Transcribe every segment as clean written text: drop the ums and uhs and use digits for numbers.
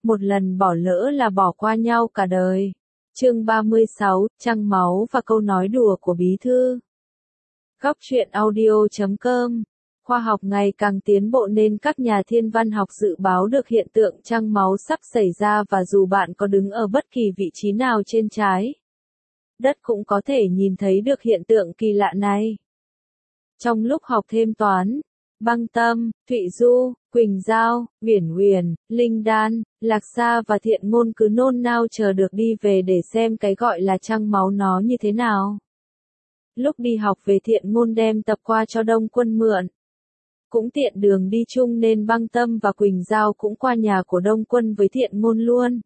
một lần bỏ lỡ là bỏ qua nhau cả đời. Chương 36, Trăng máu và câu nói đùa của bí thư. Góc truyện audio.com. Khoa học ngày càng tiến bộ nên các nhà thiên văn học dự báo được hiện tượng trăng máu sắp xảy ra, và dù bạn có đứng ở bất kỳ vị trí nào trên trái đất cũng có thể nhìn thấy được hiện tượng kỳ lạ này. Trong lúc học thêm toán, Băng Tâm, Thụy Du, Quỳnh Giao, Uyển Uyển, Linh Đan, Lạc Sa và Thiện Ngôn cứ nôn nao chờ được đi về để xem cái gọi là trăng máu nó như thế nào. Lúc đi học về, Thiện Ngôn đem tập qua cho Đông Quân mượn. Cũng tiện đường đi chung nên Băng Tâm và Quỳnh Giao cũng qua nhà của Đông Quân với Thiện Ngôn luôn.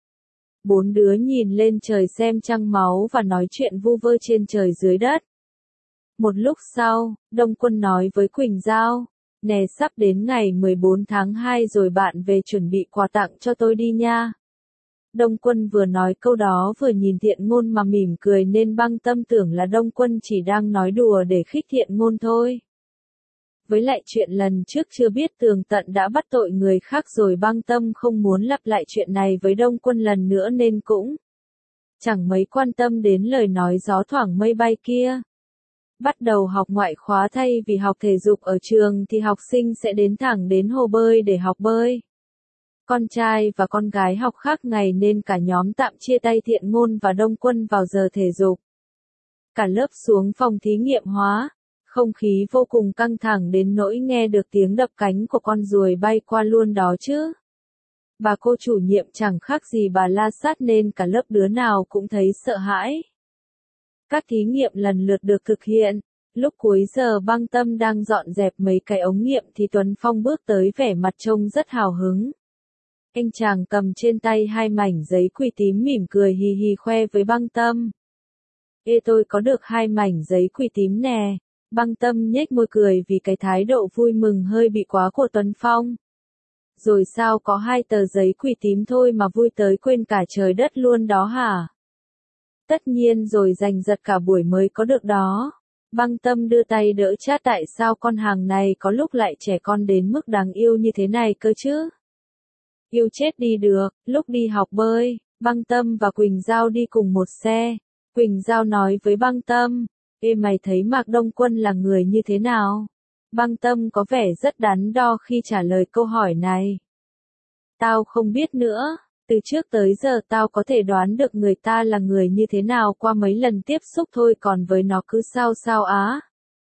Bốn đứa nhìn lên trời xem trăng máu và nói chuyện vu vơ trên trời dưới đất. Một lúc sau, Đông Quân nói với Quỳnh Giao, nè sắp đến ngày 14 tháng 2 rồi, bạn về chuẩn bị quà tặng cho tôi đi nha. Đông Quân vừa nói câu đó vừa nhìn Thiện Ngôn mà mỉm cười nên Băng Tâm tưởng là Đông Quân chỉ đang nói đùa để khích Thiện Ngôn thôi. Với lại chuyện lần trước chưa biết tường tận đã bắt tội người khác rồi, Băng Tâm không muốn lặp lại chuyện này với Đông Quân lần nữa nên cũng chẳng mấy quan tâm đến lời nói gió thoảng mây bay kia. Bắt đầu học ngoại khóa, thay vì học thể dục ở trường thì học sinh sẽ đến thẳng đến hồ bơi để học bơi. Con trai và con gái học khác ngày nên cả nhóm tạm chia tay Thiện Ngôn và Đông Quân vào giờ thể dục. Cả lớp xuống phòng thí nghiệm hóa, không khí vô cùng căng thẳng đến nỗi nghe được tiếng đập cánh của con ruồi bay qua luôn đó chứ. Bà cô chủ nhiệm chẳng khác gì bà La Sát nên cả lớp đứa nào cũng thấy sợ hãi. Các thí nghiệm lần lượt được thực hiện. Lúc cuối giờ Băng Tâm đang dọn dẹp mấy cái ống nghiệm thì Tuấn Phong bước tới, vẻ mặt trông rất hào hứng. Anh chàng cầm trên tay hai mảnh giấy quỳ tím mỉm cười hì hì khoe với Băng Tâm. Ê, tôi có được hai mảnh giấy quỳ tím nè. Băng Tâm nhếch môi cười vì cái thái độ vui mừng hơi bị quá của Tuấn Phong. Rồi sao, có hai tờ giấy quỳ tím thôi mà vui tới quên cả trời đất luôn đó hả? Tất nhiên rồi, giành giật cả buổi mới có được đó. Băng Tâm đưa tay đỡ chát, tại sao con hàng này có lúc lại trẻ con đến mức đáng yêu như thế này cơ chứ? Yêu chết đi được. Lúc đi học bơi, Băng Tâm và Quỳnh Giao đi cùng một xe. Quỳnh Giao nói với Băng Tâm, ê mày thấy Mạc Đông Quân là người như thế nào? Băng Tâm có vẻ rất đắn đo khi trả lời câu hỏi này. Tao không biết nữa. Từ trước tới giờ tao có thể đoán được người ta là người như thế nào qua mấy lần tiếp xúc thôi, còn với nó cứ sao sao á.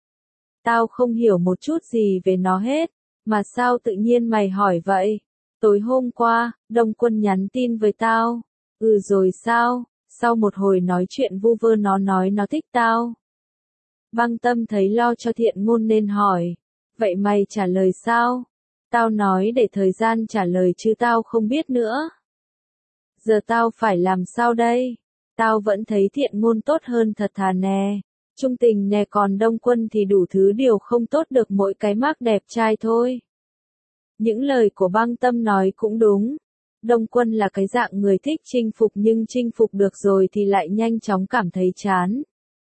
Tao không hiểu một chút gì về nó hết, mà sao tự nhiên mày hỏi vậy? Tối hôm qua, Đông Quân nhắn tin với tao. Ừ rồi sao? Sau một hồi nói chuyện vu vơ nó nói nó thích tao. Băng Tâm thấy lo cho Thiện Ngôn nên hỏi, vậy mày trả lời sao? Tao nói để thời gian trả lời chứ tao không biết nữa. Giờ tao phải làm sao đây? Tao vẫn thấy Thiện Ngôn tốt hơn thật thà nè. Trung tình nè, còn Đông Quân thì đủ thứ điều không tốt được mỗi cái mác đẹp trai thôi. Những lời của Băng Tâm nói cũng đúng. Đông Quân là cái dạng người thích chinh phục, nhưng chinh phục được rồi thì lại nhanh chóng cảm thấy chán.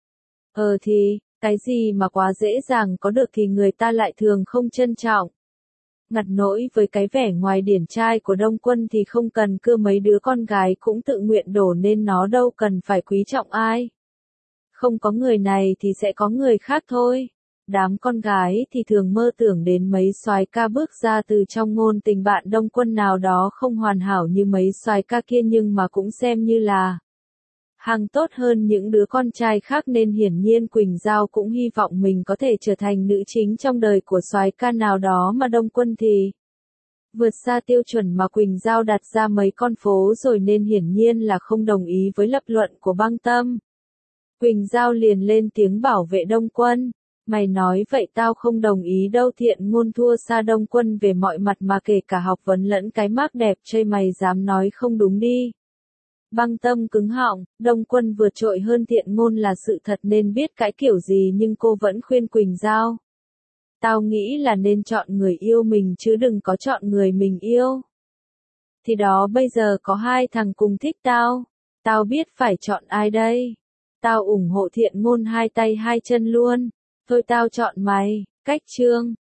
Thì, cái gì mà quá dễ dàng có được thì người ta lại thường không trân trọng. Ngặt nỗi với cái vẻ ngoài điển trai của Đông Quân thì không cần cưa mấy đứa con gái cũng tự nguyện đổ nên nó đâu cần phải quý trọng ai. Không có người này thì sẽ có người khác thôi. Đám con gái thì thường mơ tưởng đến mấy soái ca bước ra từ trong ngôn tình bạn Đông Quân nào đó không hoàn hảo như mấy soái ca kia nhưng mà cũng xem như là hàng tốt hơn những đứa con trai khác, nên hiển nhiên Quỳnh Giao cũng hy vọng mình có thể trở thành nữ chính trong đời của soái ca nào đó, mà Đông Quân thì vượt xa tiêu chuẩn mà Quỳnh Giao đặt ra mấy con phố rồi nên hiển nhiên là không đồng ý với lập luận của Băng Tâm. Quỳnh Giao liền lên tiếng bảo vệ Đông Quân. Mày nói vậy tao không đồng ý đâu, Thiện Ngôn thua xa Đông Quân về mọi mặt mà kể cả học vấn lẫn cái mác đẹp trai, mày dám nói không đúng đi. Băng Tâm cứng họng, Đông Quân vượt trội hơn Thiện Ngôn là sự thật nên biết cãi kiểu gì nhưng cô vẫn khuyên Quỳnh Giao. Tao nghĩ là nên chọn người yêu mình chứ đừng có chọn người mình yêu. Thì đó, bây giờ có hai thằng cùng thích tao. Tao biết phải chọn ai đây. Tao ủng hộ Thiện Ngôn hai tay hai chân luôn. Thôi tao chọn mày. Cách chương